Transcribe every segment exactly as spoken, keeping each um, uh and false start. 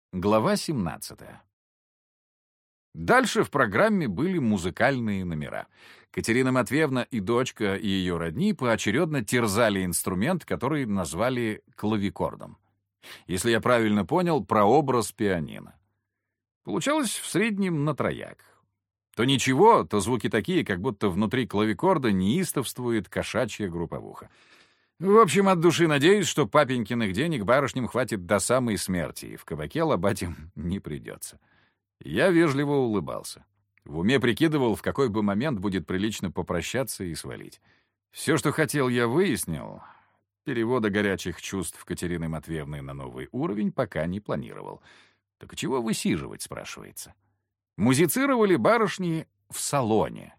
Глава семнадцатая. Дальше в программе были музыкальные номера. Катерина Матвеевна и дочка и ее родни поочередно терзали инструмент, который назвали клавикордом. Если я правильно понял, прообраз пианино. Получалось в среднем на трояк. То ничего, то звуки такие, как будто внутри клавикорда неистовствует кошачья групповуха. В общем, от души надеюсь, что папенькиных денег барышням хватит до самой смерти, и в кабаке лобать им не придется. Я вежливо улыбался. В уме прикидывал, в какой бы момент будет прилично попрощаться и свалить. Все, что хотел, я выяснил. Перевода горячих чувств Катерины Матвеевны на новый уровень пока не планировал. Так чего высиживать, спрашивается? Музицировали барышни в салоне.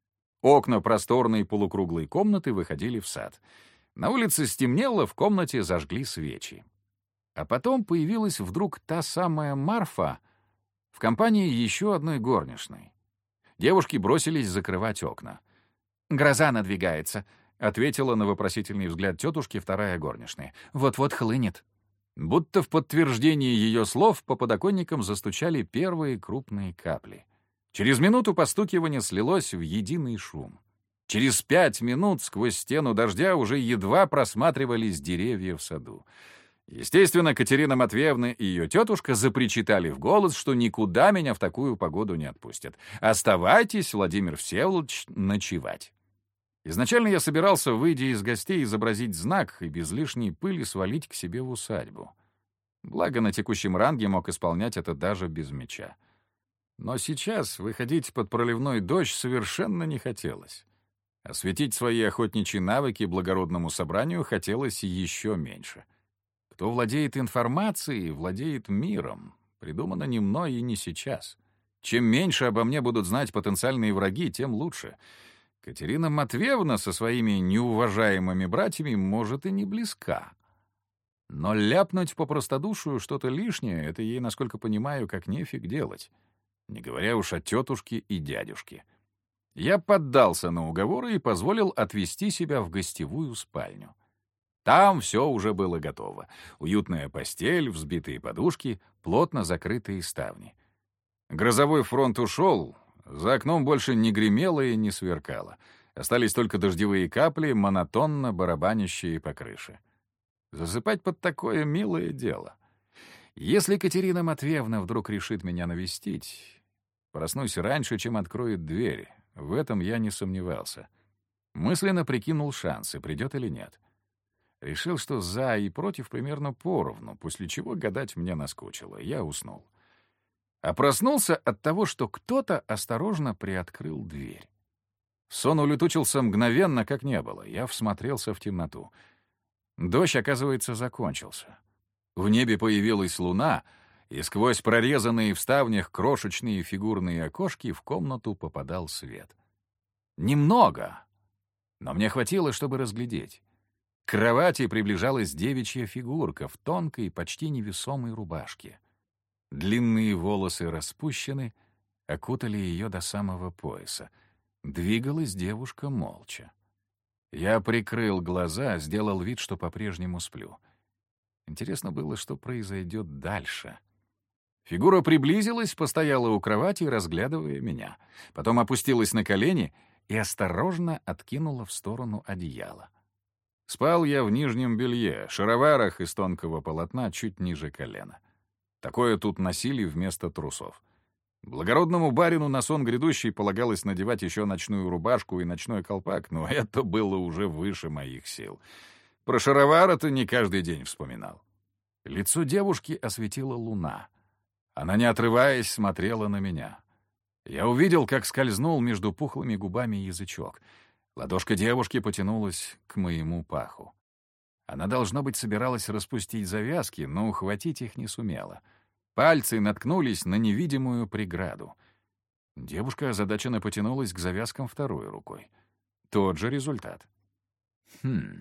Окна просторной полукруглой комнаты выходили в сад. На улице стемнело, в комнате зажгли свечи. А потом появилась вдруг та самая Марфа в компании еще одной горничной. Девушки бросились закрывать окна. «Гроза надвигается», — ответила на вопросительный взгляд тетушки вторая горничная. «Вот-вот хлынет». Будто в подтверждение ее слов по подоконникам застучали первые крупные капли. Через минуту постукивание слилось в единый шум. Через пять минут сквозь стену дождя уже едва просматривались деревья в саду. Естественно, Катерина Матвеевна и ее тетушка запричитали в голос, что никуда меня в такую погоду не отпустят. «Оставайтесь, Владимир Всеволодович, ночевать». Изначально я собирался, выйдя из гостей, изобразить знак и без лишней пыли свалить к себе в усадьбу. Благо, на текущем ранге мог исполнять это даже без меча. Но сейчас выходить под проливной дождь совершенно не хотелось. Осветить свои охотничьи навыки благородному собранию хотелось еще меньше. Кто владеет информацией, владеет миром. Придумано не мной и не сейчас. Чем меньше обо мне будут знать потенциальные враги, тем лучше. Катерина Матвеевна со своими неуважаемыми братьями может и не близка. Но ляпнуть по простодушию что-то лишнее — это ей, насколько понимаю, как нефиг делать. Не говоря уж о тетушке и дядюшке. Я поддался на уговоры и позволил отвести себя в гостевую спальню. Там все уже было готово. Уютная постель, взбитые подушки, плотно закрытые ставни. Грозовой фронт ушел, за окном больше не гремело и не сверкало. Остались только дождевые капли, монотонно барабанящие по крыше. Засыпать под такое милое дело. Если Катерина Матвеевна вдруг решит меня навестить, проснусь раньше, чем откроет дверь. В этом я не сомневался. Мысленно прикинул шансы, придет или нет. Решил, что за и против примерно поровну, после чего гадать мне наскучило. Я уснул. А проснулся от того, что кто-то осторожно приоткрыл дверь. Сон улетучился мгновенно, как не было. Я всмотрелся в темноту. Дождь, оказывается, закончился. В небе появилась луна, и сквозь прорезанные в ставнях крошечные фигурные окошки в комнату попадал свет. Немного, но мне хватило, чтобы разглядеть. К кровати приближалась девичья фигурка в тонкой, почти невесомой рубашке. Длинные волосы распущены, окутали ее до самого пояса. Двигалась девушка молча. Я прикрыл глаза, сделал вид, что по-прежнему сплю. Интересно было, что произойдет дальше. Фигура приблизилась, постояла у кровати, разглядывая меня. Потом опустилась на колени и осторожно откинула в сторону одеяло. Спал я в нижнем белье, шароварах из тонкого полотна чуть ниже колена. Такое тут носили вместо трусов. Благородному барину на сон грядущий полагалось надевать еще ночную рубашку и ночной колпак, но это было уже выше моих сил. Про шаровары-то не каждый день вспоминал. Лицо девушки осветила луна. Она, не отрываясь, смотрела на меня. Я увидел, как скользнул между пухлыми губами язычок. Ладошка девушки потянулась к моему паху. Она, должно быть, собиралась распустить завязки, но ухватить их не сумела. Пальцы наткнулись на невидимую преграду. Девушка озадаченно потянулась к завязкам второй рукой. Тот же результат. Хм.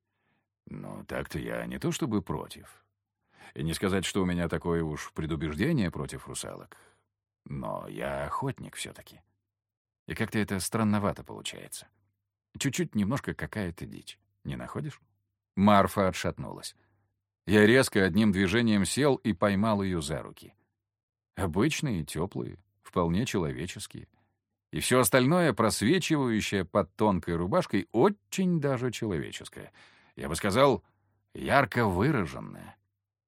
Ну, так-то я не то чтобы против. И не сказать, что у меня такое уж предубеждение против русалок. Но я охотник все-таки. И как-то это странновато получается. Чуть-чуть немножко какая-то дичь. Не находишь? Марфа отшатнулась. Я резко одним движением сел и поймал ее за руки. Обычные, теплые, вполне человеческие. И все остальное, просвечивающее под тонкой рубашкой, очень даже человеческое. Я бы сказал, ярко выраженное.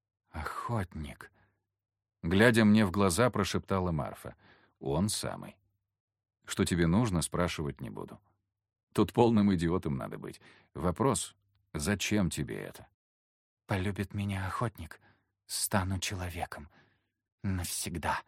«Охотник», — глядя мне в глаза, прошептала Марфа. «Он самый. Что тебе нужно, спрашивать не буду. Тут полным идиотом надо быть. Вопрос, зачем тебе это?» «Полюбит меня охотник, стану человеком. Навсегда».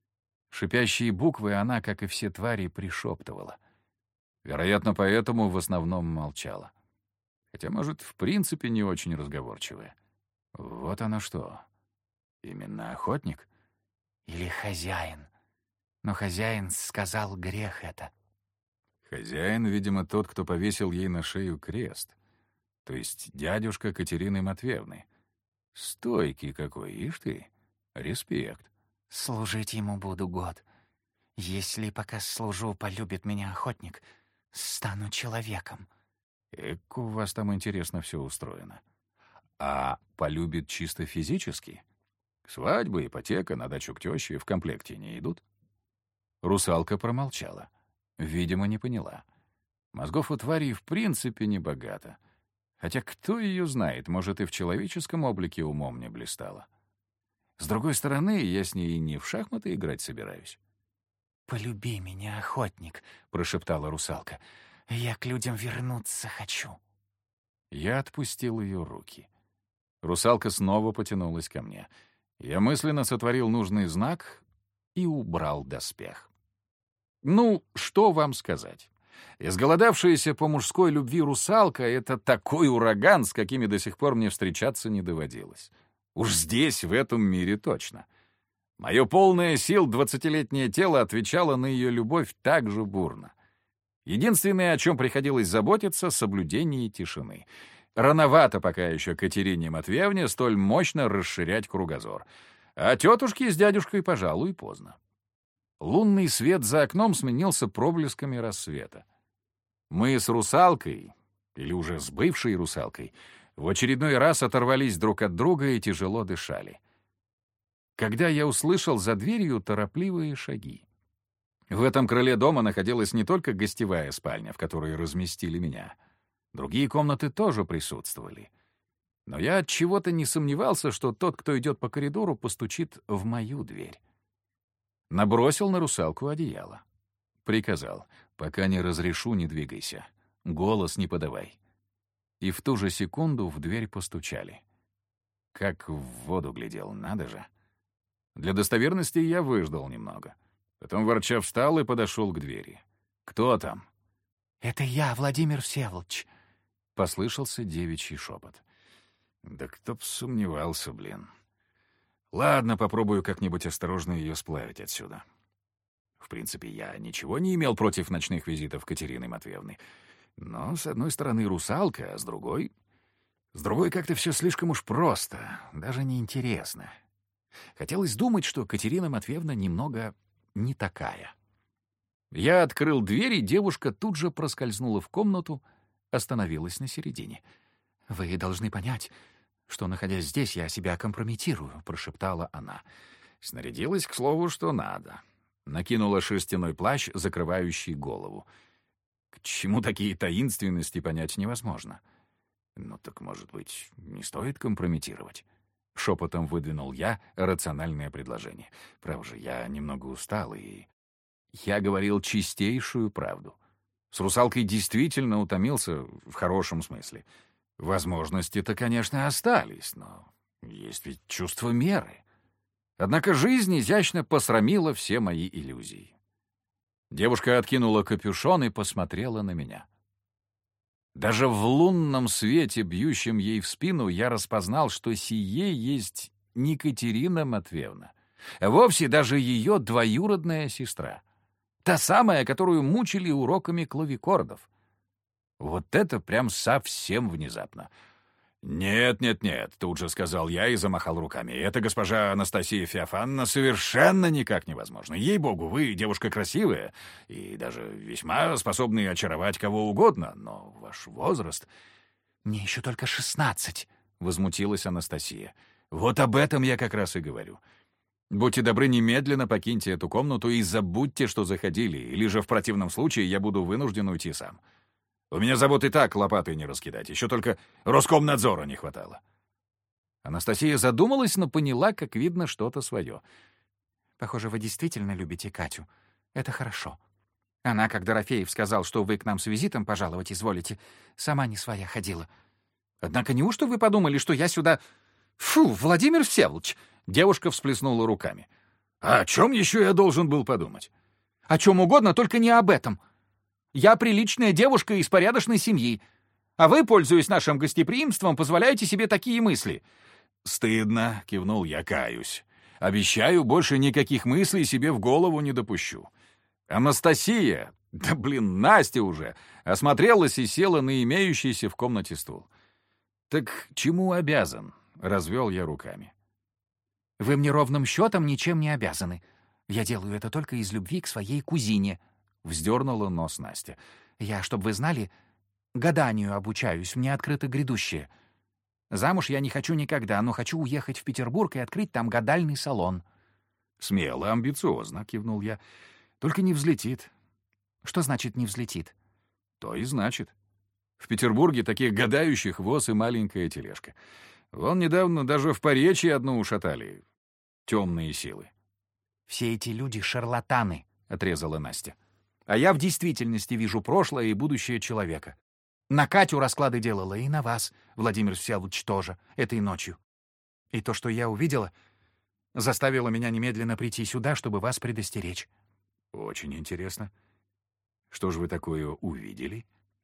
Шипящие буквы она, как и все твари, пришептывала. Вероятно, поэтому в основном молчала. Хотя, может, в принципе не очень разговорчивая. Вот оно что. Именно охотник? Или хозяин. Но хозяин сказал, грех это. Хозяин, видимо, тот, кто повесил ей на шею крест. То есть дядюшка Катерины Матвеевны. Стойкий какой, ишь ты. Респект. Служить ему буду год. Если пока служу, полюбит меня охотник, стану человеком. Эк, у вас там интересно все устроено. А полюбит чисто физически? Свадьба, ипотека, на дачу к тёще в комплекте не идут? Русалка промолчала. Видимо, не поняла. Мозгов у твари в принципе не богато. Хотя кто ее знает, может, и в человеческом облике умом не блистала. С другой стороны, я с ней и не в шахматы играть собираюсь. «Полюби меня, охотник», — прошептала русалка. «Я к людям вернуться хочу». Я отпустил ее руки. Русалка снова потянулась ко мне. Я мысленно сотворил нужный знак и убрал доспех. Ну, что вам сказать? Изголодавшаяся по мужской любви русалка — это такой ураган, с какими до сих пор мне встречаться не доводилось. Уж здесь, в этом мире, точно. Мое полное сил двадцатилетнее тело отвечало на ее любовь так же бурно. Единственное, о чем приходилось заботиться — соблюдение тишины. Рановато пока еще Катерине Матвеевне столь мощно расширять кругозор. А тетушке с дядюшкой, пожалуй, поздно. Лунный свет за окном сменился проблесками рассвета. Мы с русалкой, или уже с бывшей русалкой, в очередной раз оторвались друг от друга и тяжело дышали. Когда я услышал за дверью торопливые шаги. В этом крыле дома находилась не только гостевая спальня, в которой разместили меня. Другие комнаты тоже присутствовали. Но я от чего-то не сомневался, что тот, кто идет по коридору, постучит в мою дверь. Набросил на русалку одеяло. Приказал: «Пока не разрешу, не двигайся. Голос не подавай». И в ту же секунду в дверь постучали. Как в воду глядел, надо же. Для достоверности я выждал немного. Потом ворча встал и подошел к двери. «Кто там?» «Это я, Владимир Всеволодович», — послышался девичий шепот. Да кто б сомневался, блин. Ладно, попробую как-нибудь осторожно ее сплавить отсюда. В принципе, я ничего не имел против ночных визитов Катерины Матвеевны. Но, с одной стороны, русалка, а с другой... С другой как-то все слишком уж просто, даже неинтересно. Хотелось думать, что Катерина Матвеевна немного не такая. Я открыл дверь, и девушка тут же проскользнула в комнату, остановилась на середине. «Вы должны понять, что, находясь здесь, я себя компрометирую», — прошептала она. Снарядилась, к слову, что надо. Накинула шерстяной плащ, закрывающий голову. К чему такие таинственности, понять невозможно. Ну так, может быть, не стоит компрометировать? Шепотом выдвинул я рациональное предложение. Право же, я немного устал, и... Я говорил чистейшую правду. С русалкой действительно утомился, в хорошем смысле. Возможности-то, конечно, остались, но есть ведь чувство меры. Однако жизнь изящно посрамила все мои иллюзии. Девушка откинула капюшон и посмотрела на меня. Даже в лунном свете, бьющем ей в спину, я распознал, что сие есть не Катерина Матвеевна, а вовсе даже ее двоюродная сестра. Та самая, которую мучили уроками клавикордов. Вот это прям совсем внезапно. «Нет, нет, нет», — тут же сказал я и замахал руками. «Это госпожа Анастасия Феофановна совершенно никак невозможно. Ей-богу, вы девушка красивая и даже весьма способны очаровать кого угодно, но ваш возраст...» «Мне еще только шестнадцать», — — возмутилась Анастасия. «Вот об этом я как раз и говорю. Будьте добры, немедленно покиньте эту комнату и забудьте, что заходили, или же в противном случае я буду вынужден уйти сам. У меня забот и так лопатой не раскидать, еще только Роскомнадзора не хватало». Анастасия задумалась, но поняла, как видно, что-то свое. «Похоже, вы действительно любите Катю. Это хорошо. Она, как Дорофеев сказал, что вы к нам с визитом пожаловать изволите, сама не своя ходила. Однако неужто вы подумали, что я сюда... Фу, Владимир Всеволодович!» Девушка всплеснула руками. «А о чем еще я должен был подумать?» «О чем угодно, только не об этом. Я приличная девушка из порядочной семьи, а вы, пользуясь нашим гостеприимством, позволяете себе такие мысли». «Стыдно», — кивнул я, — «каюсь. Обещаю, больше никаких мыслей себе в голову не допущу». Анастасия, да блин, Настя уже, осмотрелась и села на имеющийся в комнате стул. «Так чему обязан?» — развел я руками. «Вы мне ровным счетом ничем не обязаны. Я делаю это только из любви к своей кузине», — вздернула нос Настя. «Я, чтобы вы знали, гаданию обучаюсь, мне открыто грядущее. Замуж я не хочу никогда, но хочу уехать в Петербург и открыть там гадальный салон». «Смело, амбициозно», — кивнул я. «Только не взлетит». «Что значит «не взлетит»?» «То и значит. В Петербурге таких гадающих воз и маленькая тележка. Вон недавно даже в Поречье одну ушатали. Темные силы». «Все эти люди — шарлатаны», — отрезала Настя. «А я в действительности вижу прошлое и будущее человека. На Катю расклады делала и на вас, Владимир Всеволодович, тоже, этой ночью. И то, что я увидела, заставило меня немедленно прийти сюда, чтобы вас предостеречь». «Очень интересно. Что же вы такое увидели?»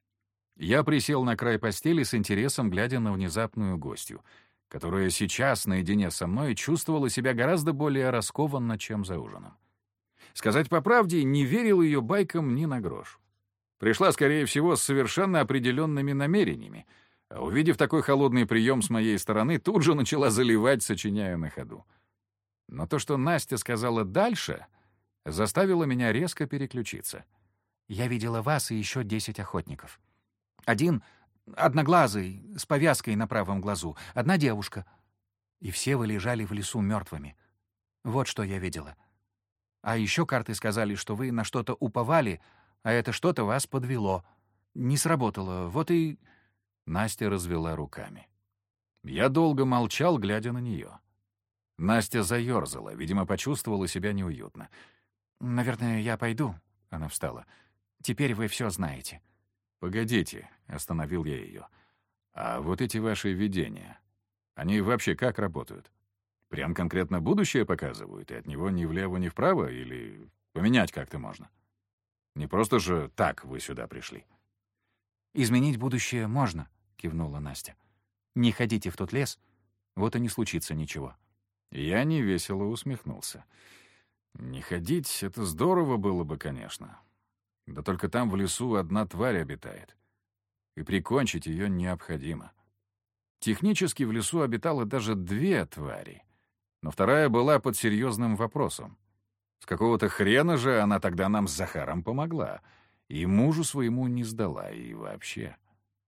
Я присел на край постели с интересом, глядя на внезапную гостью, которая сейчас, наедине со мной, чувствовала себя гораздо более раскованно, чем за ужином. Сказать по правде, не верил ее байкам ни на грош. Пришла, скорее всего, с совершенно определенными намерениями, а увидев такой холодный прием с моей стороны, тут же начала заливать, сочиняя на ходу. Но то, что Настя сказала дальше, заставило меня резко переключиться. «Я видела вас и еще десять охотников. Один одноглазый, с повязкой на правом глазу, одна девушка. И все вы лежали в лесу мертвыми. Вот что я видела. А еще карты сказали, что вы на что-то уповали, а это что-то вас подвело. Не сработало, вот и...» Настя развела руками. Я долго молчал, глядя на нее. Настя заерзала, видимо, почувствовала себя неуютно. «Наверное, я пойду», — она встала. «Теперь вы все знаете». «Погодите», — остановил я ее. «А вот эти ваши видения, они вообще как работают? Прям конкретно будущее показывают, и от него ни влево, ни вправо, или поменять как-то можно? Не просто же так вы сюда пришли». «Изменить будущее можно», — кивнула Настя. «Не ходите в тот лес, вот и не случится ничего». Я невесело усмехнулся. «Не ходить — это здорово было бы, конечно. Да только там в лесу одна тварь обитает, и прикончить ее необходимо. Технически в лесу обитало даже две твари, но вторая была под серьезным вопросом. С какого-то хрена же она тогда нам с Захаром помогла, и мужу своему не сдала, и вообще».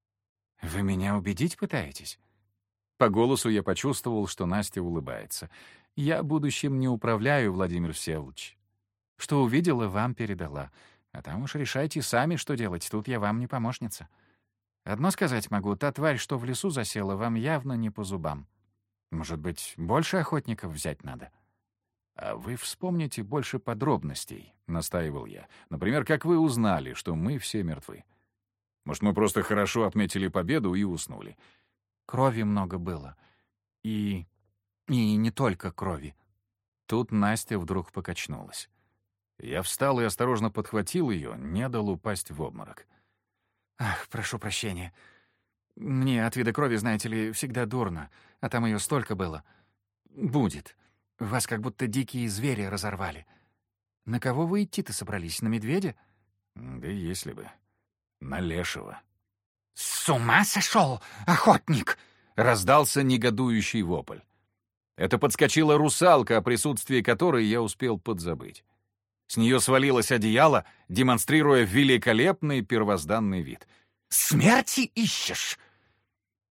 «Вы меня убедить пытаетесь?» По голосу я почувствовал, что Настя улыбается. «Я будущим не управляю, Владимир Всеволодович. Что увидела, вам передала. А там уж решайте сами, что делать, тут я вам не помощница. Одно сказать могу, та тварь, что в лесу засела, вам явно не по зубам. Может быть, больше охотников взять надо?» «А вы вспомните больше подробностей», — настаивал я. «Например, как вы узнали, что мы все мертвы? Может, мы просто хорошо отметили победу и уснули?» «Крови много было. И... и не только крови». Тут Настя вдруг покачнулась. Я встал и осторожно подхватил ее, не дал упасть в обморок. «Ах, прошу прощения. Мне от вида крови, знаете ли, всегда дурно, а там ее столько было. Будет. Вас как будто дикие звери разорвали. На кого вы идти-то собрались? На медведя?» «Да если бы. На лешего». «С ума сошел, охотник!» — раздался негодующий вопль. Это подскочила русалка, о присутствии которой я успел подзабыть. С нее свалилось одеяло, демонстрируя великолепный первозданный вид. «Смерти ищешь?»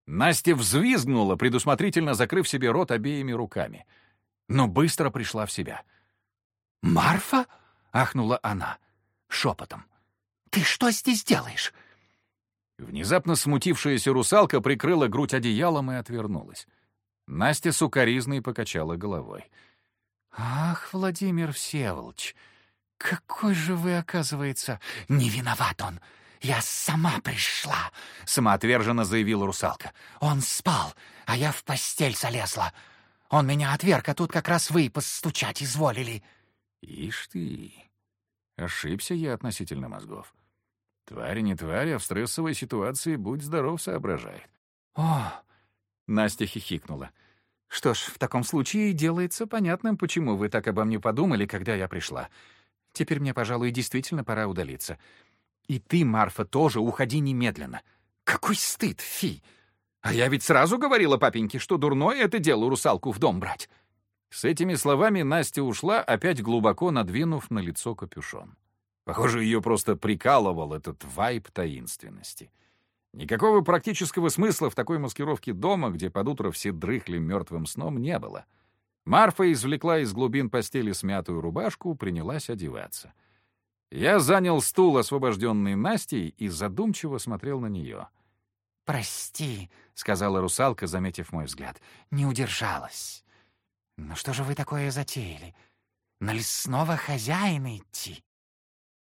Настя взвизгнула, предусмотрительно закрыв себе рот обеими руками, но быстро пришла в себя. «Марфа?» — ахнула она шепотом. «Ты что здесь делаешь?» Внезапно смутившаяся русалка прикрыла грудь одеялом и отвернулась. Настя с укоризной покачала головой. «Ах, Владимир Всеволодович, какой же вы, оказывается...» «Не виноват он! Я сама пришла!» — самоотверженно заявила русалка. «Он спал, а я в постель залезла. Он меня отверг, а тут как раз вы постучать изволили». «Ишь ты! Ошибся я относительно мозгов. Тварь не тварь, а в стрессовой ситуации будь здоров соображает». «О!» — Настя хихикнула. «Что ж, в таком случае делается понятным, почему вы так обо мне подумали, когда я пришла. Теперь мне, пожалуй, действительно пора удалиться. И ты, Марфа, тоже уходи немедленно. Какой стыд, фи! А я ведь сразу говорила папеньке, что дурное это дело русалку в дом брать». С этими словами Настя ушла, опять глубоко надвинув на лицо капюшон. Похоже, ее просто прикалывал этот вайб таинственности. Никакого практического смысла в такой маскировке дома, где под утро все дрыхли мертвым сном, не было. Марфа извлекла из глубин постели смятую рубашку, принялась одеваться. Я занял стул, освобожденный Настей, и задумчиво смотрел на нее. «Прости», — сказала русалка, заметив мой взгляд, — «не удержалась. Ну что же вы такое затеяли? На лесного хозяина идти?»